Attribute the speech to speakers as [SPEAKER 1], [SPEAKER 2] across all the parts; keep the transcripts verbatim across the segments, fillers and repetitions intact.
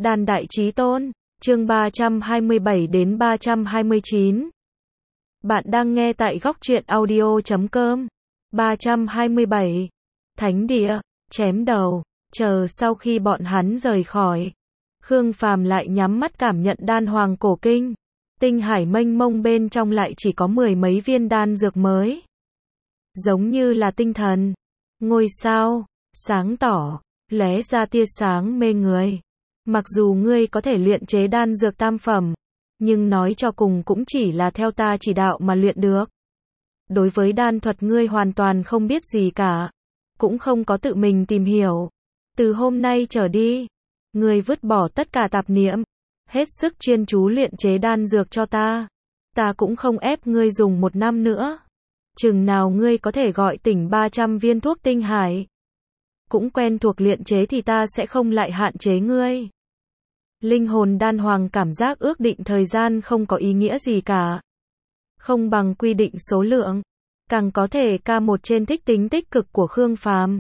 [SPEAKER 1] Đan Đại Chí Tôn, chương ba trăm hai mươi bảy đến ba trăm hai mươi chín. Bạn đang nghe tại góc truyện audio chấm com. ba trăm hai mươi bảy. Thánh địa, chém đầu, chờ sau khi bọn hắn rời khỏi. Khương Phàm lại nhắm mắt cảm nhận đan hoàng cổ kinh. Tinh hải mênh mông bên trong lại chỉ có mười mấy viên đan dược mới. Giống như là tinh thần, ngôi sao, sáng tỏ, lóe ra tia sáng mê người. Mặc dù ngươi có thể luyện chế đan dược tam phẩm, nhưng nói cho cùng cũng chỉ là theo ta chỉ đạo mà luyện được. Đối với đan thuật ngươi hoàn toàn không biết gì cả, cũng không có tự mình tìm hiểu. Từ hôm nay trở đi, ngươi vứt bỏ tất cả tạp niệm, hết sức chuyên chú luyện chế đan dược cho ta. Ta cũng không ép ngươi dùng một năm nữa. Chừng nào ngươi có thể gọi tỉnh ba trăm viên thuốc tinh hải, cũng quen thuộc luyện chế thì ta sẽ không lại hạn chế ngươi. Linh hồn đan hoàng cảm giác ước định thời gian không có ý nghĩa gì cả. Không bằng quy định số lượng, càng có thể ca một trên thích tính tích cực của Khương Phàm.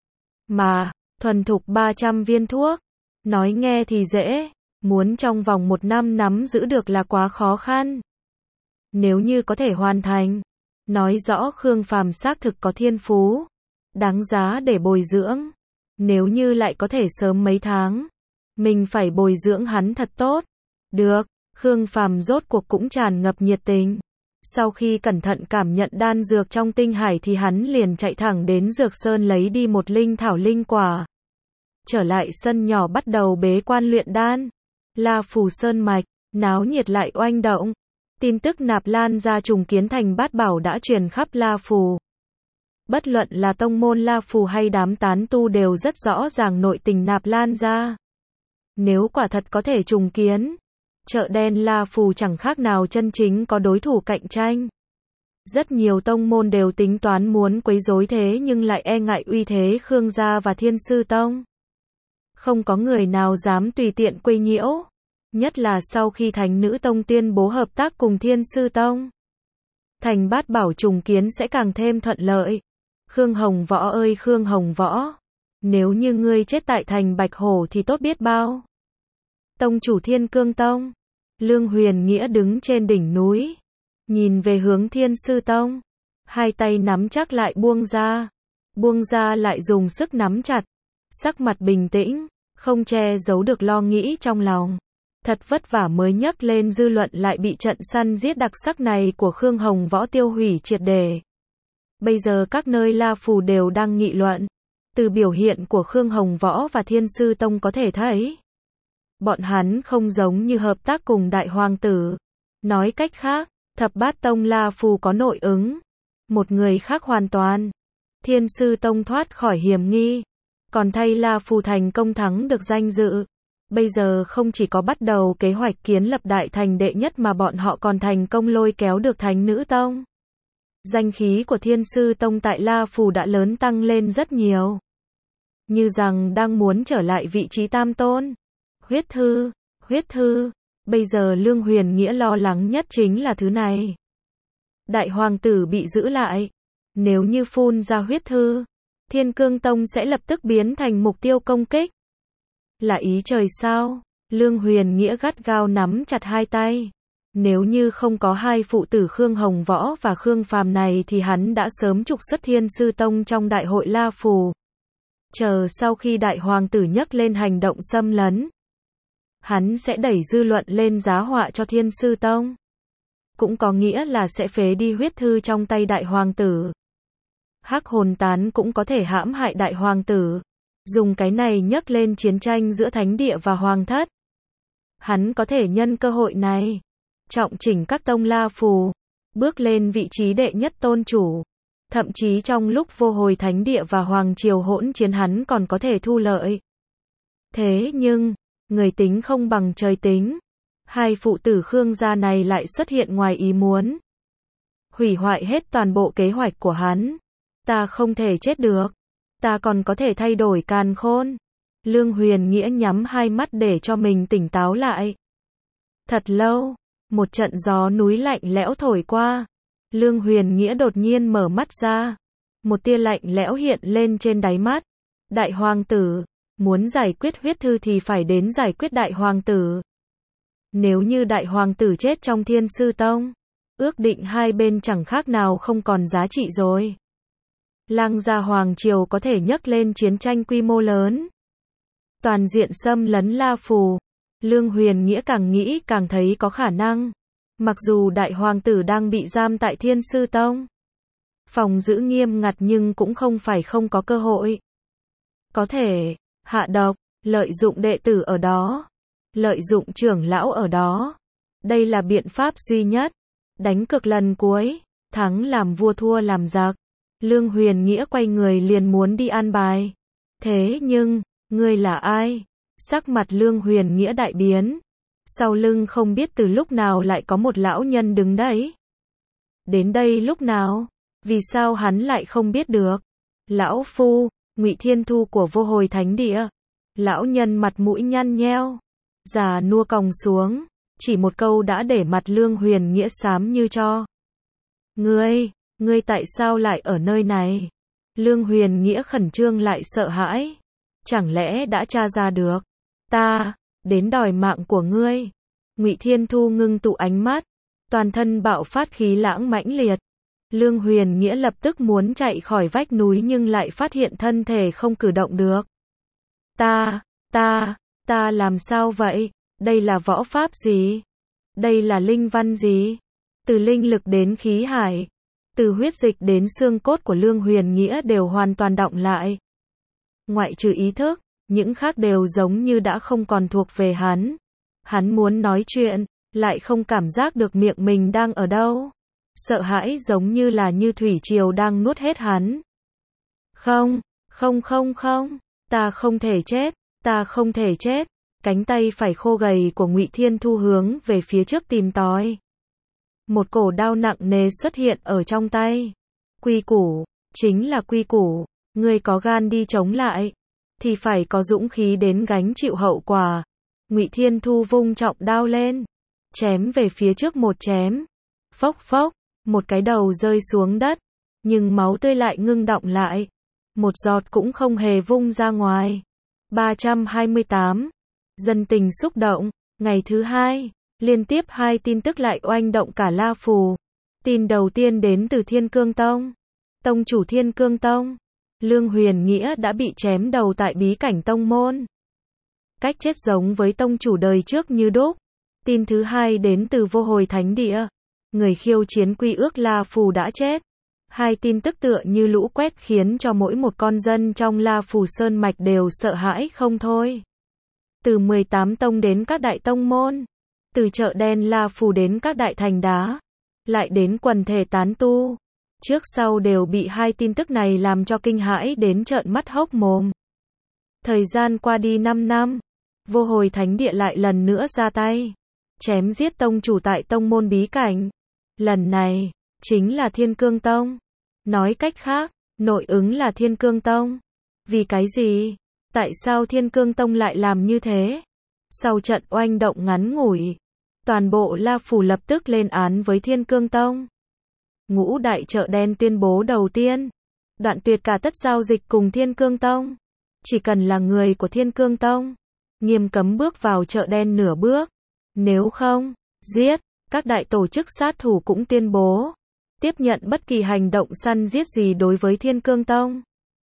[SPEAKER 1] Mà, thuần thục ba trăm viên thuốc, nói nghe thì dễ, muốn trong vòng một năm nắm giữ được là quá khó khăn. Nếu như có thể hoàn thành, nói rõ Khương Phàm xác thực có thiên phú, đáng giá để bồi dưỡng. Nếu như lại có thể sớm mấy tháng, mình phải bồi dưỡng hắn thật tốt. Được, Khương Phàm rốt cuộc cũng tràn ngập nhiệt tình. Sau khi cẩn thận cảm nhận đan dược trong tinh hải thì hắn liền chạy thẳng đến Dược Sơn lấy đi một linh thảo linh quả. Trở lại sân nhỏ bắt đầu bế quan luyện đan. La Phù Sơn mạch, náo nhiệt lại oanh động. Tin tức Nạp Lan gia trùng kiến thành bát bảo đã truyền khắp La Phù. Bất luận là tông môn La Phù hay đám tán tu đều rất rõ ràng nội tình Nạp Lan gia. Nếu quả thật có thể trùng kiến, chợ đen La Phù chẳng khác nào chân chính có đối thủ cạnh tranh. Rất nhiều tông môn đều tính toán muốn quấy rối thế nhưng lại e ngại uy thế Khương gia và Thiên Sư Tông. Không có người nào dám tùy tiện quấy nhiễu, nhất là sau khi Thánh Nữ Tông tuyên bố hợp tác cùng Thiên Sư Tông. Thành bát bảo trùng kiến sẽ càng thêm thuận lợi. Khương Hồng Võ ơi Khương Hồng Võ, nếu như ngươi chết tại thành Bạch Hổ thì tốt biết bao. Tông chủ Thiên Cương Tông, Lương Huyền Nghĩa đứng trên đỉnh núi, nhìn về hướng Thiên Sư Tông, hai tay nắm chắc lại buông ra, buông ra lại dùng sức nắm chặt, sắc mặt bình tĩnh, không che giấu được lo nghĩ trong lòng. Thật vất vả mới nhấc lên dư luận lại bị trận săn giết đặc sắc này của Khương Hồng Võ tiêu hủy triệt để. Bây giờ các nơi La Phù đều đang nghị luận. Từ biểu hiện của Khương Hồng Võ và Thiên Sư Tông có thể thấy, bọn hắn không giống như hợp tác cùng Đại Hoàng tử. Nói cách khác, Thập Bát Tông La Phù có nội ứng. Một người khác hoàn toàn. Thiên Sư Tông thoát khỏi hiểm nghi. Còn thay La Phù thành công thắng được danh dự. Bây giờ không chỉ có bắt đầu kế hoạch kiến lập đại thành đệ nhất mà bọn họ còn thành công lôi kéo được Thánh Nữ Tông. Danh khí của Thiên Sư Tông tại La Phù đã lớn tăng lên rất nhiều. Như rằng đang muốn trở lại vị trí tam tôn. Huyết thư, huyết thư, bây giờ Lương Huyền Nghĩa lo lắng nhất chính là thứ này. Đại Hoàng tử bị giữ lại. Nếu như phun ra huyết thư, Thiên Cương Tông sẽ lập tức biến thành mục tiêu công kích. Là ý trời sao? Lương Huyền Nghĩa gắt gao nắm chặt hai tay. Nếu như không có hai phụ tử Khương Hồng Võ và Khương Phàm này thì hắn đã sớm trục xuất Thiên Sư Tông trong đại hội La Phù. Chờ sau khi Đại Hoàng tử nhấc lên hành động xâm lấn, hắn sẽ đẩy dư luận lên giá họa cho Thiên Sư Tông. Cũng có nghĩa là sẽ phế đi huyết thư trong tay Đại Hoàng tử. Hắc hồn tán cũng có thể hãm hại Đại Hoàng tử. Dùng cái này nhấc lên chiến tranh giữa Thánh địa và Hoàng thất. Hắn có thể nhân cơ hội này trọng chỉnh các tông La Phù, bước lên vị trí đệ nhất tôn chủ. Thậm chí trong lúc vô hồi Thánh địa và Hoàng triều hỗn chiến hắn còn có thể thu lợi. Thế nhưng, người tính không bằng trời tính. Hai phụ tử Khương gia này lại xuất hiện ngoài ý muốn. Hủy hoại hết toàn bộ kế hoạch của hắn. Ta không thể chết được. Ta còn có thể thay đổi càn khôn. Lương Huyền Nghĩa nhắm hai mắt để cho mình tỉnh táo lại. Thật lâu, một trận gió núi lạnh lẽo thổi qua. Lương Huyền Nghĩa đột nhiên mở mắt ra. Một tia lạnh lẽo hiện lên trên đáy mắt. Đại Hoàng tử, Muốn giải quyết huyết thư thì phải đến giải quyết đại hoàng tử. Nếu như đại hoàng tử chết trong Thiên Sư Tông, ước định hai bên chẳng khác nào không còn giá trị rồi. Lang gia hoàng triều có thể nhấc lên chiến tranh quy mô lớn, toàn diện xâm lấn La Phù. Lương Huyền Nghĩa càng nghĩ càng thấy có khả năng. Mặc dù đại hoàng tử đang bị giam tại Thiên Sư Tông, phòng giữ nghiêm ngặt, nhưng cũng không phải không có cơ hội. Có thể hạ độc, lợi dụng đệ tử ở đó, lợi dụng trưởng lão ở đó. Đây là biện pháp duy nhất. Đánh cược lần cuối, thắng làm vua thua làm giặc. Lương Huyền Nghĩa quay người liền muốn đi an bài. Thế nhưng, ngươi là ai? Sắc mặt Lương Huyền Nghĩa đại biến. Sau lưng không biết từ lúc nào lại có một lão nhân đứng đấy. Đến đây lúc nào? Vì sao hắn lại không biết được? Lão phu, Ngụy Thiên Thu của Vô Hồi Thánh Địa. Lão nhân mặt mũi nhăn nheo, già nua còng xuống, chỉ một câu đã để mặt Lương Huyền Nghĩa xám như tro. Ngươi, ngươi tại sao lại ở nơi này? Lương Huyền Nghĩa khẩn trương lại sợ hãi. Chẳng lẽ đã tra ra được? Ta, đến đòi mạng của ngươi. Ngụy Thiên Thu ngưng tụ ánh mắt, toàn thân bạo phát khí lãng mãnh liệt. Lương Huyền Nghĩa lập tức muốn chạy khỏi vách núi nhưng lại phát hiện thân thể không cử động được. Ta, ta, ta làm sao vậy? Đây là võ pháp gì? Đây là linh văn gì? Từ linh lực đến khí hải, từ huyết dịch đến xương cốt của Lương Huyền Nghĩa đều hoàn toàn đọng lại. Ngoại trừ ý thức, những khác đều giống như đã không còn thuộc về hắn. Hắn muốn nói chuyện, lại không cảm giác được miệng mình đang ở đâu. Sợ hãi giống như là như thủy triều đang nuốt hết hắn. Không, không không không, ta không thể chết, ta không thể chết. Cánh tay phải khô gầy của Ngụy Thiên Thu hướng về phía trước tìm tòi. Một cổ đao nặng nề xuất hiện ở trong tay. Quy củ, chính là quy củ. Ngươi có gan đi chống lại, thì phải có dũng khí đến gánh chịu hậu quả. Ngụy Thiên Thu vung trọng đao lên, chém về phía trước một chém. Phốc phốc, một cái đầu rơi xuống đất, nhưng máu tươi lại ngưng đọng lại. Một giọt cũng không hề vung ra ngoài. ba trăm hai mươi tám. Dân tình xúc động. Ngày thứ hai, liên tiếp hai tin tức lại oanh động cả La Phù. Tin đầu tiên đến từ Thiên Cương Tông. Tông chủ Thiên Cương Tông, Lương Huyền Nghĩa đã bị chém đầu tại bí cảnh tông môn. Cách chết giống với tông chủ đời trước như đúc. Tin thứ hai đến từ Vô Hồi Thánh Địa. Người khiêu chiến quy ước La Phù đã chết. Hai tin tức tựa như lũ quét khiến cho mỗi một con dân trong La Phù Sơn Mạch đều sợ hãi không thôi. Từ mười tám tông đến các đại tông môn, từ chợ đen La Phù đến các đại thành đá, lại đến quần thể tán tu, trước sau đều bị hai tin tức này làm cho kinh hãi đến trợn mắt hốc mồm. Thời gian qua đi năm năm, Vô Hồi Thánh Địa lại lần nữa ra tay, chém giết tông chủ tại tông môn bí cảnh. Lần này, chính là Thiên Cương Tông. Nói cách khác, nội ứng là Thiên Cương Tông. Vì cái gì? Tại sao Thiên Cương Tông lại làm như thế? Sau trận oanh động ngắn ngủi, toàn bộ La Phù lập tức lên án với Thiên Cương Tông. Ngũ đại chợ đen tuyên bố đầu tiên, đoạn tuyệt cả tất giao dịch cùng Thiên Cương Tông. Chỉ cần là người của Thiên Cương Tông, nghiêm cấm bước vào chợ đen nửa bước. Nếu không, giết. Các đại tổ chức sát thủ cũng tuyên bố tiếp nhận bất kỳ hành động săn giết gì đối với Thiên Cương Tông.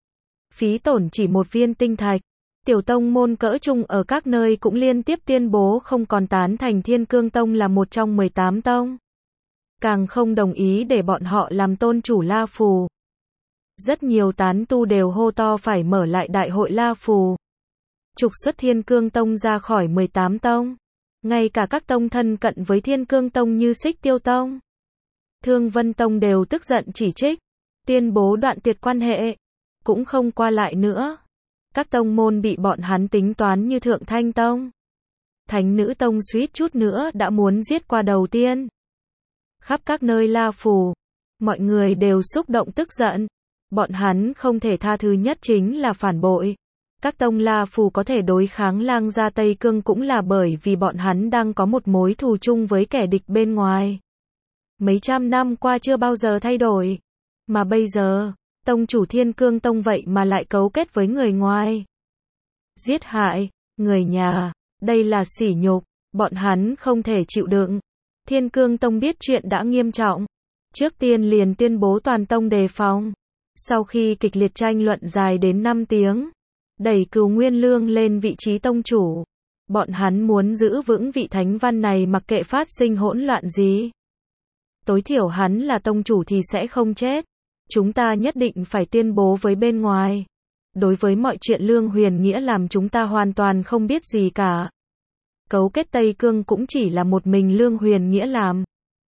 [SPEAKER 1] Phí tổn chỉ một viên tinh thạch. Tiểu tông môn cỡ trung ở các nơi cũng liên tiếp tuyên bố không còn tán thành Thiên Cương Tông là một trong mười tám tông. Càng không đồng ý để bọn họ làm tôn chủ La Phù. Rất nhiều tán tu đều hô to phải mở lại đại hội La Phù, trục xuất Thiên Cương Tông ra khỏi mười tám tông. Ngay cả các tông thân cận với Thiên Cương Tông như Xích Tiêu Tông, Thương Vân Tông đều tức giận chỉ trích, tuyên bố đoạn tuyệt quan hệ, cũng không qua lại nữa. Các tông môn bị bọn hắn tính toán như Thượng Thanh Tông, Thánh Nữ Tông suýt chút nữa đã muốn giết qua đầu tiên. Khắp các nơi La Phù, mọi người đều xúc động tức giận. Bọn hắn không thể tha thứ nhất chính là phản bội. Các tông La Phù có thể đối kháng Lang gia Tây Cương cũng là bởi vì bọn hắn đang có một mối thù chung với kẻ địch bên ngoài. Mấy trăm năm qua chưa bao giờ thay đổi. Mà bây giờ, tông chủ Thiên Cương Tông vậy mà lại cấu kết với người ngoài. giết hại người nhà, đây là sỉ nhục, bọn hắn không thể chịu đựng. Thiên Cương Tông biết chuyện đã nghiêm trọng, trước tiên liền tuyên bố toàn tông đề phòng. Sau khi kịch liệt tranh luận dài đến năm tiếng, đẩy Cửu Nguyên Lương lên vị trí tông chủ. Bọn hắn muốn giữ vững vị thánh văn này mặc kệ phát sinh hỗn loạn gì. Tối thiểu hắn là tông chủ thì sẽ không chết. Chúng ta nhất định phải tuyên bố với bên ngoài. Đối với mọi chuyện Lương Huyền Nghĩa làm chúng ta hoàn toàn không biết gì cả. Cấu kết Tây Cương cũng chỉ là một mình Lương Huyền Nghĩa làm.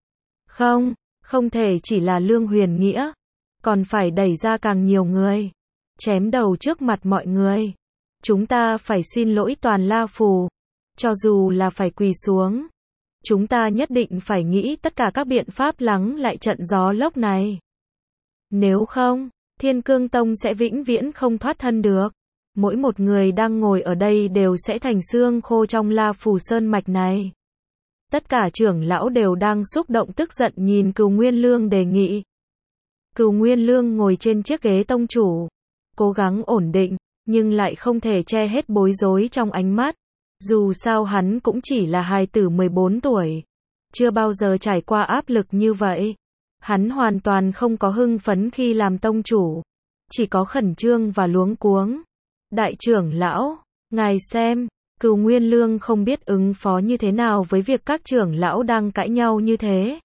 [SPEAKER 1] Không, không thể chỉ là Lương Huyền Nghĩa. Còn phải đẩy ra càng nhiều người. Chém đầu trước mặt mọi người. Chúng ta phải xin lỗi toàn La Phù. Cho dù là phải quỳ xuống. Chúng ta nhất định phải nghĩ tất cả các biện pháp lắng lại trận gió lốc này. Nếu không, Thiên Cương Tông sẽ vĩnh viễn không thoát thân được. Mỗi một người đang ngồi ở đây đều sẽ thành xương khô trong La Phù Sơn mạch này. Tất cả trưởng lão đều đang xúc động tức giận nhìn Cửu Nguyên Lương đề nghị. Cửu Nguyên Lương ngồi trên chiếc ghế tông chủ, cố gắng ổn định, nhưng lại không thể che hết bối rối trong ánh mắt. Dù sao hắn cũng chỉ là hài tử mười bốn tuổi, chưa bao giờ trải qua áp lực như vậy. Hắn hoàn toàn không có hưng phấn khi làm tông chủ, chỉ có khẩn trương và luống cuống. Đại trưởng lão, ngài xem, Cửu Nguyên Lương không biết ứng phó như thế nào với việc các trưởng lão đang cãi nhau như thế.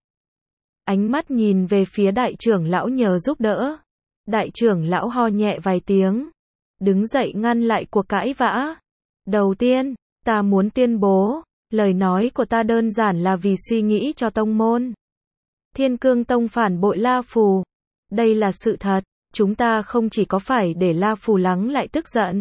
[SPEAKER 1] Ánh mắt nhìn về phía đại trưởng lão nhờ giúp đỡ. Đại trưởng lão ho nhẹ vài tiếng, đứng dậy ngăn lại cuộc cãi vã. Đầu tiên, ta muốn tuyên bố, lời nói của ta đơn giản là vì suy nghĩ cho tông môn. Thiên Cương Tông phản bội La Phù. Đây là sự thật, chúng ta không chỉ có phải để La Phù lắng lại tức giận,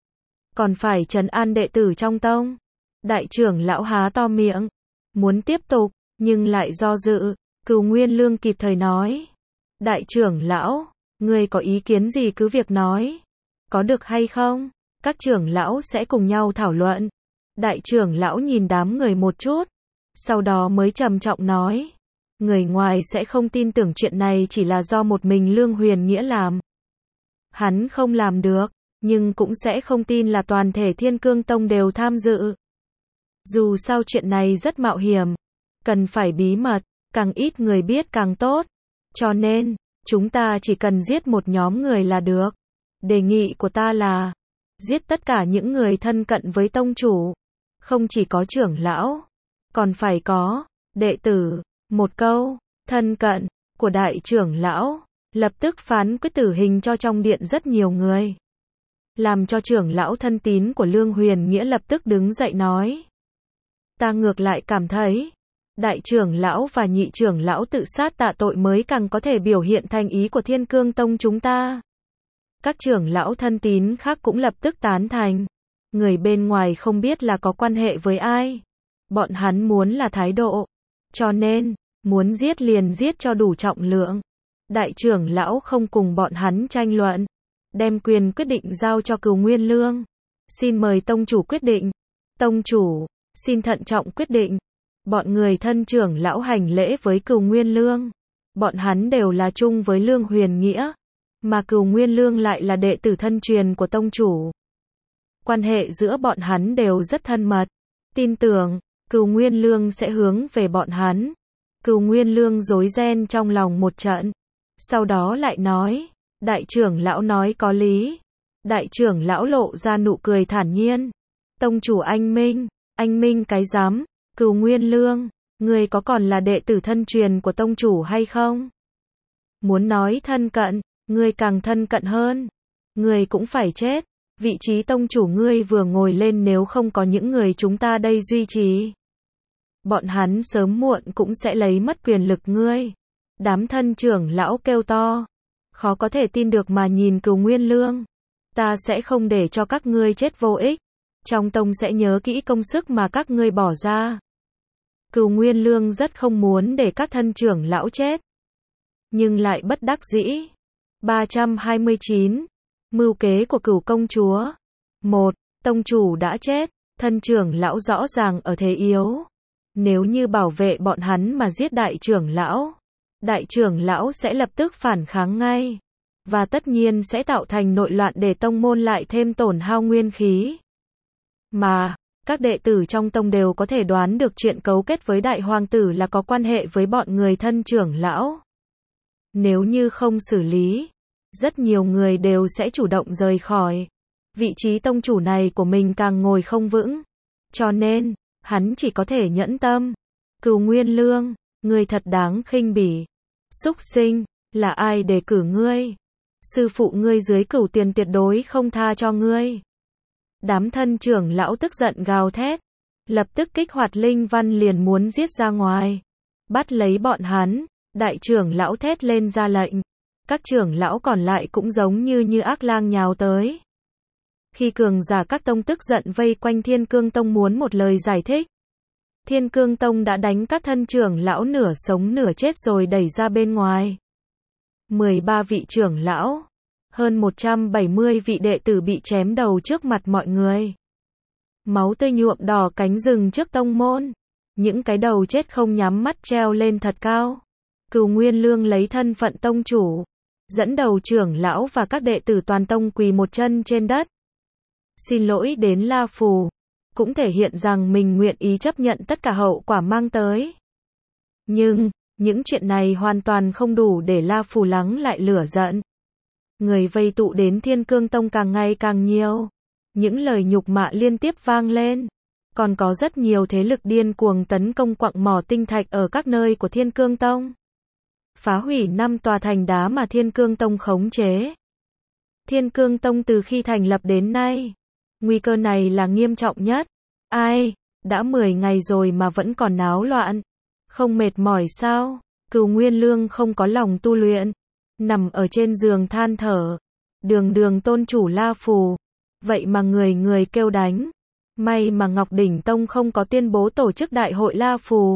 [SPEAKER 1] còn phải trấn an đệ tử trong tông. Đại trưởng lão há to miệng, muốn tiếp tục, nhưng lại do dự. Cửu Nguyên Lương kịp thời nói. Đại trưởng lão, ngươi có ý kiến gì cứ việc nói. Có được hay không? Các trưởng lão sẽ cùng nhau thảo luận. Đại trưởng lão nhìn đám người một chút, sau đó mới trầm trọng nói. Người ngoài sẽ không tin tưởng chuyện này chỉ là do một mình Lương Huyền Nghĩa làm. Hắn không làm được, nhưng cũng sẽ không tin là toàn thể Thiên Cương Tông đều tham dự. Dù sao chuyện này rất mạo hiểm, cần phải bí mật, càng ít người biết càng tốt. Cho nên, chúng ta chỉ cần giết một nhóm người là được. Đề nghị của ta là giết tất cả những người thân cận với tông chủ. Không chỉ có trưởng lão, còn phải có đệ tử. Một câu thân cận của đại trưởng lão lập tức phán quyết tử hình cho trong điện rất nhiều người, làm cho trưởng lão thân tín của Lương Huyền Nghĩa lập tức đứng dậy nói. Ta ngược lại cảm thấy đại trưởng lão và nhị trưởng lão tự sát tạ tội mới càng có thể biểu hiện thành ý của Thiên Cương Tông chúng ta. Các trưởng lão thân tín khác cũng lập tức tán thành. Người bên ngoài không biết là có quan hệ với ai. Bọn hắn muốn là thái độ. Cho nên, muốn giết liền giết cho đủ trọng lượng. Đại trưởng lão không cùng bọn hắn tranh luận. Đem quyền quyết định giao cho Cửu Nguyên Lương. Xin mời tông chủ quyết định. Tông chủ, xin thận trọng quyết định. Bọn người thân trưởng lão hành lễ với Cửu Nguyên Lương. Bọn hắn đều là chung với Lương Huyền Nghĩa. Mà Cửu Nguyên Lương lại là đệ tử thân truyền của tông chủ. Quan hệ giữa bọn hắn đều rất thân mật. Tin tưởng, Cửu Nguyên Lương sẽ hướng về bọn hắn. Cửu Nguyên Lương rối ren trong lòng một trận. Sau đó lại nói, đại trưởng lão nói có lý. Đại trưởng lão lộ ra nụ cười thản nhiên. Tông chủ anh Minh, anh Minh cái rắm, Cửu Nguyên Lương, ngươi có còn là đệ tử thân truyền của tông chủ hay không? Muốn nói thân cận, ngươi càng thân cận hơn. Ngươi cũng phải chết. Vị trí tông chủ ngươi vừa ngồi lên nếu không có những người chúng ta đây duy trì. Bọn hắn sớm muộn cũng sẽ lấy mất quyền lực ngươi. Đám thân trưởng lão kêu to. Khó có thể tin được mà nhìn Cửu Nguyên Lương. Ta sẽ không để cho các ngươi chết vô ích. Trong tông sẽ nhớ kỹ công sức mà các ngươi bỏ ra. Cửu Nguyên Lương rất không muốn để các thân trưởng lão chết. Nhưng lại bất đắc dĩ. ba trăm hai mươi chín. Mưu kế của Cửu công chúa. một. Tông chủ đã chết. Thân trưởng lão rõ ràng ở thế yếu. Nếu như bảo vệ bọn hắn mà giết đại trưởng lão, đại trưởng lão sẽ lập tức phản kháng ngay. Và tất nhiên sẽ tạo thành nội loạn để tông môn lại thêm tổn hao nguyên khí. Mà, các đệ tử trong tông đều có thể đoán được chuyện cấu kết với đại hoàng tử là có quan hệ với bọn người thân trưởng lão. Nếu như không xử lý, rất nhiều người đều sẽ chủ động rời khỏi. Vị trí tông chủ này của mình càng ngồi không vững. Cho nên, hắn chỉ có thể nhẫn tâm. Cửu Nguyên Lương, ngươi thật đáng khinh bỉ. Súc sinh, là ai để cử ngươi? Sư phụ ngươi dưới Cửu Tuyền tuyệt đối không tha cho ngươi. Đám thân trưởng lão tức giận gào thét. Lập tức kích hoạt linh văn liền muốn giết ra ngoài. Bắt lấy bọn hắn, đại trưởng lão thét lên ra lệnh. Các trưởng lão còn lại cũng giống như như ác lang nhào tới. Khi cường giả các tông tức giận vây quanh Thiên Cương Tông muốn một lời giải thích. Thiên Cương Tông đã đánh các thân trưởng lão nửa sống nửa chết rồi đẩy ra bên ngoài. mười ba vị trưởng lão, hơn một trăm bảy mươi vị đệ tử bị chém đầu trước mặt mọi người. Máu tươi nhuộm đỏ cánh rừng trước tông môn. Những cái đầu chết không nhắm mắt treo lên thật cao. Cửu Nguyên Lương lấy thân phận tông chủ, dẫn đầu trưởng lão và các đệ tử toàn tông quỳ một chân trên đất. Xin lỗi đến La Phù, cũng thể hiện rằng mình nguyện ý chấp nhận tất cả hậu quả mang tới. Nhưng, những chuyện này hoàn toàn không đủ để La Phù lắng lại lửa giận. Người vây tụ đến Thiên Cương Tông càng ngày càng nhiều. Những lời nhục mạ liên tiếp vang lên. Còn có rất nhiều thế lực điên cuồng tấn công quặng mỏ tinh thạch ở các nơi của Thiên Cương Tông. Phá hủy năm tòa thành đá mà Thiên Cương Tông khống chế. Thiên Cương Tông từ khi thành lập đến nay, nguy cơ này là nghiêm trọng nhất. Ai, đã mười ngày rồi mà vẫn còn náo loạn. Không mệt mỏi sao? Cửu Nguyên Lương không có lòng tu luyện, nằm ở trên giường than thở. Đường đường tôn chủ La Phù, vậy mà người người kêu đánh. May mà Ngọc Đỉnh Tông không có tuyên bố tổ chức đại hội La Phù.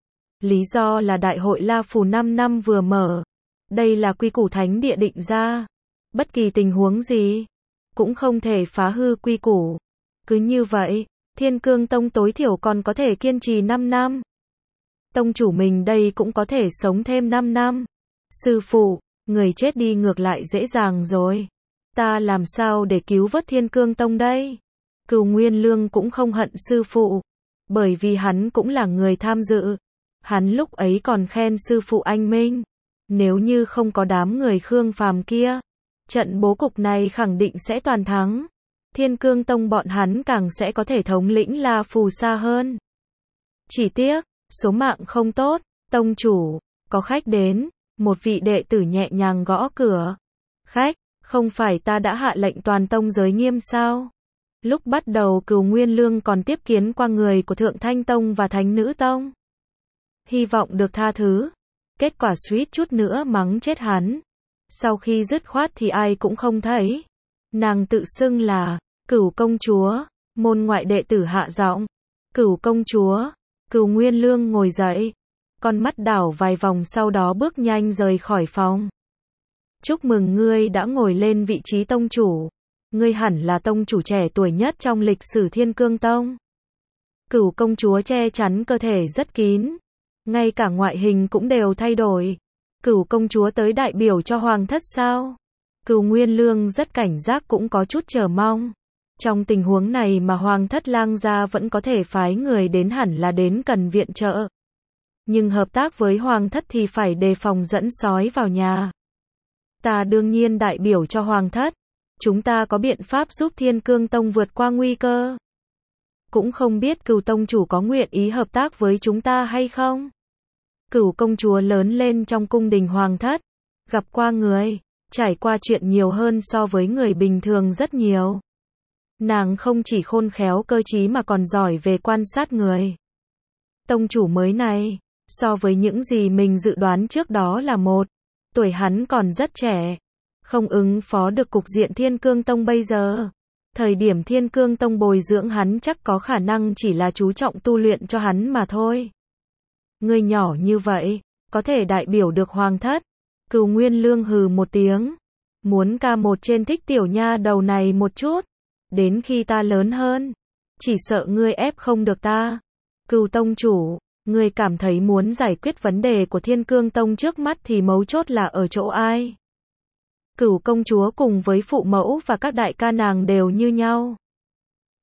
[SPEAKER 1] Lý do là đại hội La Phù năm năm vừa mở. Đây là quy củ thánh địa định ra. Bất kỳ tình huống gì cũng không thể phá hư quy củ. Cứ như vậy, Thiên Cương Tông tối thiểu còn có thể kiên trì năm năm. Tông chủ mình đây cũng có thể sống thêm năm năm. Sư phụ, người chết đi ngược lại dễ dàng rồi. Ta làm sao để cứu vớt Thiên Cương Tông đây? Cửu Nguyên Lương cũng không hận sư phụ, bởi vì hắn cũng là người tham dự. Hắn lúc ấy còn khen sư phụ anh minh. Nếu như không có đám người Khương Phàm kia, trận bố cục này khẳng định sẽ toàn thắng. Thiên Cương Tông bọn hắn càng sẽ có thể thống lĩnh La Phù xa hơn. Chỉ tiếc, số mạng không tốt. Tông chủ, có khách đến. Một vị đệ tử nhẹ nhàng gõ cửa. Khách, không phải ta đã hạ lệnh toàn tông giới nghiêm sao? Lúc bắt đầu Cửu Nguyên Lương còn tiếp kiến qua người của Thượng Thanh Tông và Thánh Nữ Tông. Hy vọng được tha thứ. Kết quả suýt chút nữa mắng chết hắn. Sau khi dứt khoát thì ai cũng không thấy. Nàng tự xưng là Cửu công chúa. Môn ngoại đệ tử hạ giọng. Cửu công chúa. Cửu Nguyên Lương ngồi dậy. Con mắt đảo vài vòng sau đó bước nhanh rời khỏi phòng. Chúc mừng ngươi đã ngồi lên vị trí tông chủ. Ngươi hẳn là tông chủ trẻ tuổi nhất trong lịch sử Thiên Cương Tông. Cửu công chúa che chắn cơ thể rất kín. Ngay cả ngoại hình cũng đều thay đổi. Cửu công chúa tới đại biểu cho hoàng thất sao? Cửu Nguyên Lương rất cảnh giác cũng có chút chờ mong. Trong tình huống này mà hoàng thất lang gia vẫn có thể phái người đến hẳn là đến cần viện trợ. Nhưng hợp tác với hoàng thất thì phải đề phòng dẫn sói vào nhà. Ta đương nhiên đại biểu cho hoàng thất. Chúng ta có biện pháp giúp Thiên Cương Tông vượt qua nguy cơ. Cũng không biết Cửu tông chủ có nguyện ý hợp tác với chúng ta hay không? Cửu công chúa lớn lên trong cung đình hoàng thất, gặp qua người, trải qua chuyện nhiều hơn so với người bình thường rất nhiều. Nàng không chỉ khôn khéo cơ trí mà còn giỏi về quan sát người. Tông chủ mới này, so với những gì mình dự đoán trước đó là một, tuổi hắn còn rất trẻ, không ứng phó được cục diện Thiên Cương Tông bây giờ. Thời điểm Thiên Cương Tông bồi dưỡng hắn chắc có khả năng chỉ là chú trọng tu luyện cho hắn mà thôi. Người nhỏ như vậy, có thể đại biểu được hoàng thất. Cửu Nguyên Lương hừ một tiếng. Muốn ca một trên thích tiểu nha đầu này một chút. Đến khi ta lớn hơn, chỉ sợ ngươi ép không được ta. Cửu tông chủ, ngươi cảm thấy muốn giải quyết vấn đề của Thiên Cương Tông trước mắt thì mấu chốt là ở chỗ ai? Cửu công chúa cùng với phụ mẫu và các đại ca nàng đều như nhau.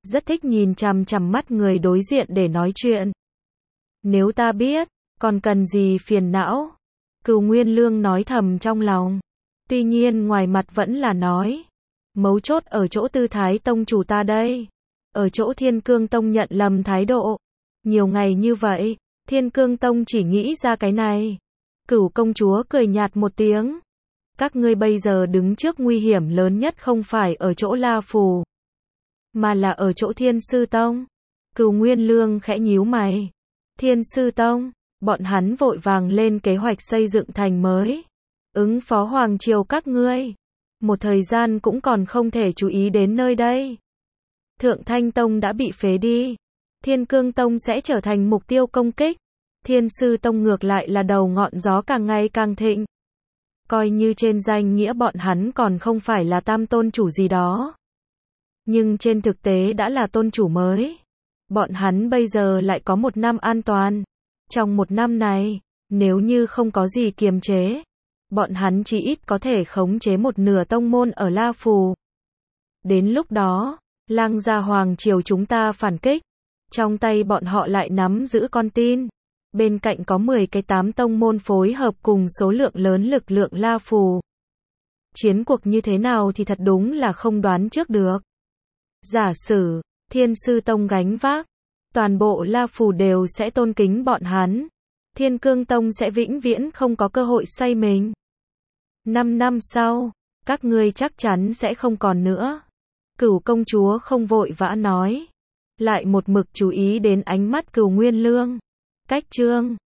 [SPEAKER 1] rất thích nhìn chằm chằm mắt người đối diện để nói chuyện. Nếu ta biết, còn cần gì phiền não? Cửu Nguyên Lương nói thầm trong lòng. Tuy nhiên ngoài mặt vẫn là nói. Mấu chốt ở chỗ Tư Thái Tông chủ ta đây. Ở chỗ Thiên Cương Tông nhận lầm thái độ. Nhiều ngày như vậy, Thiên Cương Tông chỉ nghĩ ra cái này. Cửu công chúa cười nhạt một tiếng. Các ngươi bây giờ đứng trước nguy hiểm lớn nhất không phải ở chỗ La Phù, mà là ở chỗ Thiên Sư Tông. Cửu Nguyên Lương khẽ nhíu mày. Thiên Sư Tông, bọn hắn vội vàng lên kế hoạch xây dựng thành mới. Ứng phó hoàng triều các ngươi. Một thời gian cũng còn không thể chú ý đến nơi đây. Thượng Thanh Tông đã bị phế đi. Thiên Cương Tông sẽ trở thành mục tiêu công kích. Thiên Sư Tông ngược lại là đầu ngọn gió càng ngày càng thịnh. Coi như trên danh nghĩa bọn hắn còn không phải là tam tôn chủ gì đó. Nhưng trên thực tế đã là tôn chủ mới. Bọn hắn bây giờ lại có một năm an toàn. Trong một năm này, nếu như không có gì kiềm chế, bọn hắn chỉ ít có thể khống chế một nửa tông môn ở La Phù. Đến lúc đó, Lang gia hoàng triều chúng ta phản kích. Trong tay bọn họ lại nắm giữ con tin. Bên cạnh có mười cái tám tông môn phối hợp cùng số lượng lớn lực lượng La Phù. Chiến cuộc như thế nào thì thật đúng là không đoán trước được. Giả sử, Thiên Sư Tông gánh vác, toàn bộ La Phù đều sẽ tôn kính bọn hắn. Thiên Cương Tông sẽ vĩnh viễn không có cơ hội xoay mình. Năm năm sau, các ngươi chắc chắn sẽ không còn nữa. Cửu công chúa không vội vã nói. Lại một mực chú ý đến ánh mắt Cửu Nguyên Lương. Cách chương